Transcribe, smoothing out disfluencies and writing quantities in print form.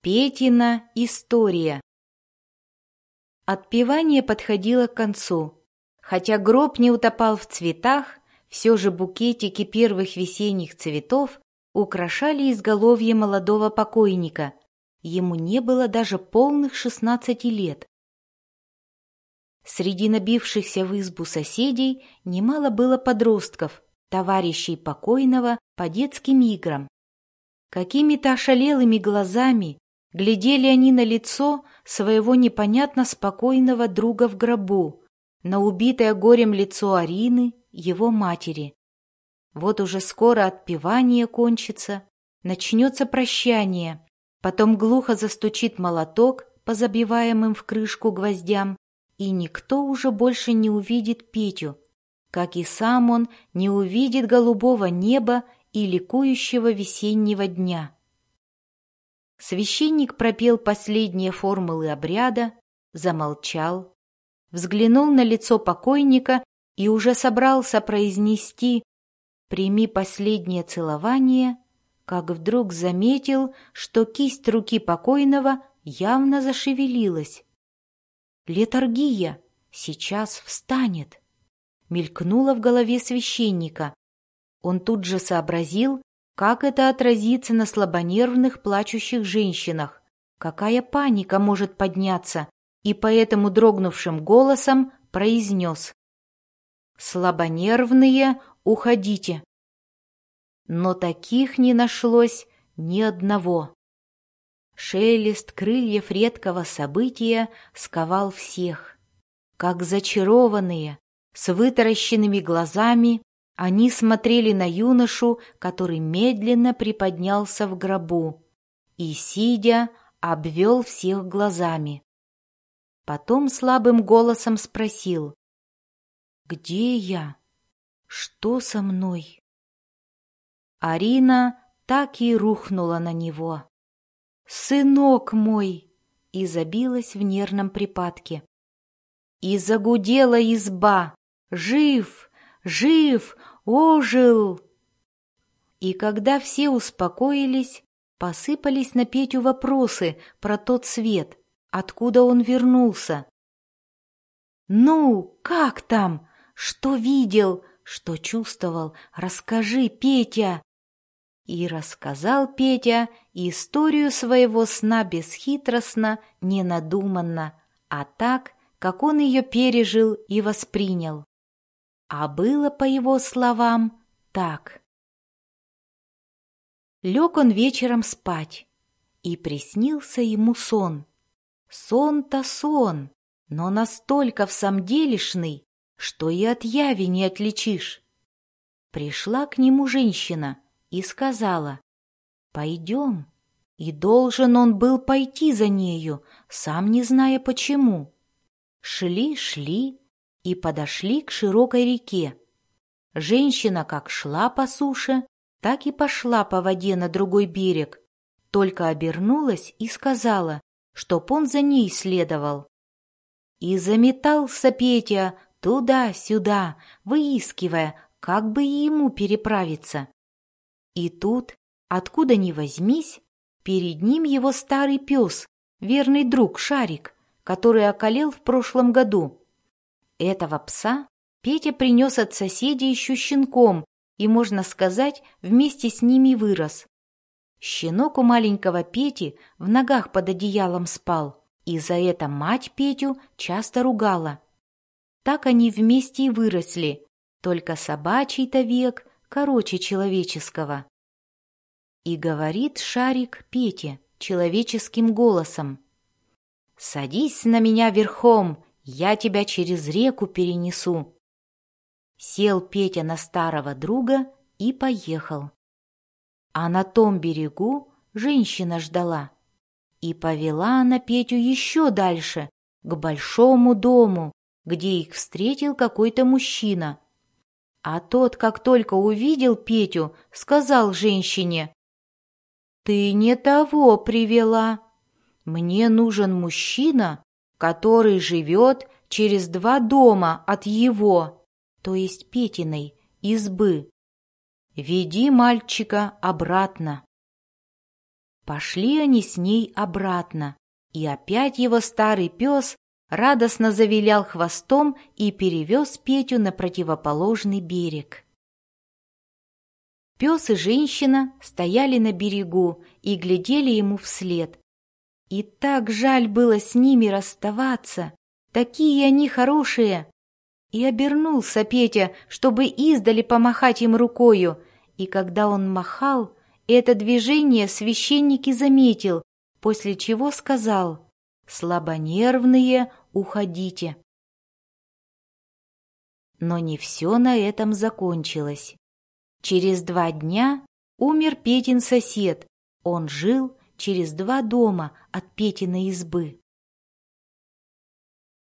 Петина история. Отпевание подходило к концу. Хотя гроб не утопал в цветах, все же букетики первых весенних цветов украшали изголовье молодого покойника. Ему не было даже полных 16 лет. Среди набившихся в избу соседей немало было подростков, товарищей покойного по детским играм. Какими-то ошалелыми глазами глядели они на лицо своего непонятно спокойного друга в гробу, на убитое горем лицо Арины, его матери. Вот уже скоро отпевание кончится, начнется прощание, потом глухо застучит молоток по забиваемым в крышку гвоздям, и никто уже больше не увидит Петю, как и сам он не увидит голубого неба и ликующего весеннего дня. Священник пропел последние формулы обряда, замолчал, взглянул на лицо покойника и уже собрался произнести «Прими последнее целование», как вдруг заметил, что кисть руки покойного явно зашевелилась. «Летаргия! Сейчас встанет!» мелькнуло в голове священника. Он тут же сообразил, как это отразится на слабонервных плачущих женщинах, какая паника может подняться, и поэтому дрогнувшим голосом произнес: «Слабонервные, уходите!» Но таких не нашлось ни одного. Шелест крыльев редкого события сковал всех. Как зачарованные, с вытаращенными глазами, они смотрели на юношу, который медленно приподнялся в гробу и, сидя, обвел всех глазами. Потом слабым голосом спросил: «Где я? Что со мной?» Арина так и рухнула на него. «Сынок мой!» и забилась в нервном припадке. И загудела изба: «Жив! Жив! Ожил!» И когда все успокоились, посыпались на Петю вопросы про тот свет, откуда он вернулся. «Ну, как там? Что видел? Что чувствовал? Расскажи, Петя!» И рассказал Петя историю своего сна бесхитростно, ненадуманно, а так, как он ее пережил и воспринял. А было, по его словам, так. Лег он вечером спать, и приснился ему сон. Сон-то сон, но настолько всамделишный, что и от яви не отличишь. Пришла к нему женщина и сказала: «Пойдем». И должен он был пойти за нею, сам не зная почему. Шли и подошли к широкой реке. Женщина как шла по суше, так и пошла по воде на другой берег, только обернулась и сказала, чтоб он за ней следовал. И заметался Петя туда-сюда, выискивая, как бы и ему переправиться. И тут, откуда ни возьмись, перед ним его старый пес, верный друг Шарик, который околел в прошлом году. Этого пса Петя принес от соседей еще щенком и, можно сказать, вместе с ними вырос. Щенок у маленького Пети в ногах под одеялом спал, и за это мать Петю часто ругала. Так они вместе и выросли, только собачий-то век короче человеческого. И говорит Шарик Пете человеческим голосом: «Садись на меня верхом, я тебя через реку перенесу». Сел Петя на старого друга и поехал. А на том берегу женщина ждала. И повела она Петю еще дальше, к большому дому, где их встретил какой-то мужчина. А тот, как только увидел Петю, сказал женщине: «Ты не того привела. Мне нужен мужчина, который живет через 2 дома от его, то есть Петиной, избы. Веди мальчика обратно». Пошли они с ней обратно, и опять его старый пес радостно завилял хвостом и перевез Петю на противоположный берег. Пес и женщина стояли на берегу и глядели ему вслед. И так жаль было с ними расставаться, такие они хорошие. И обернулся Петя, чтобы издали помахать им рукою, и когда он махал, это движение священник и заметил, после чего сказал: «Слабонервные, уходите». Но не все на этом закончилось. Через 2 дня умер Петин сосед, он жил через 2 дома от Петиной избы.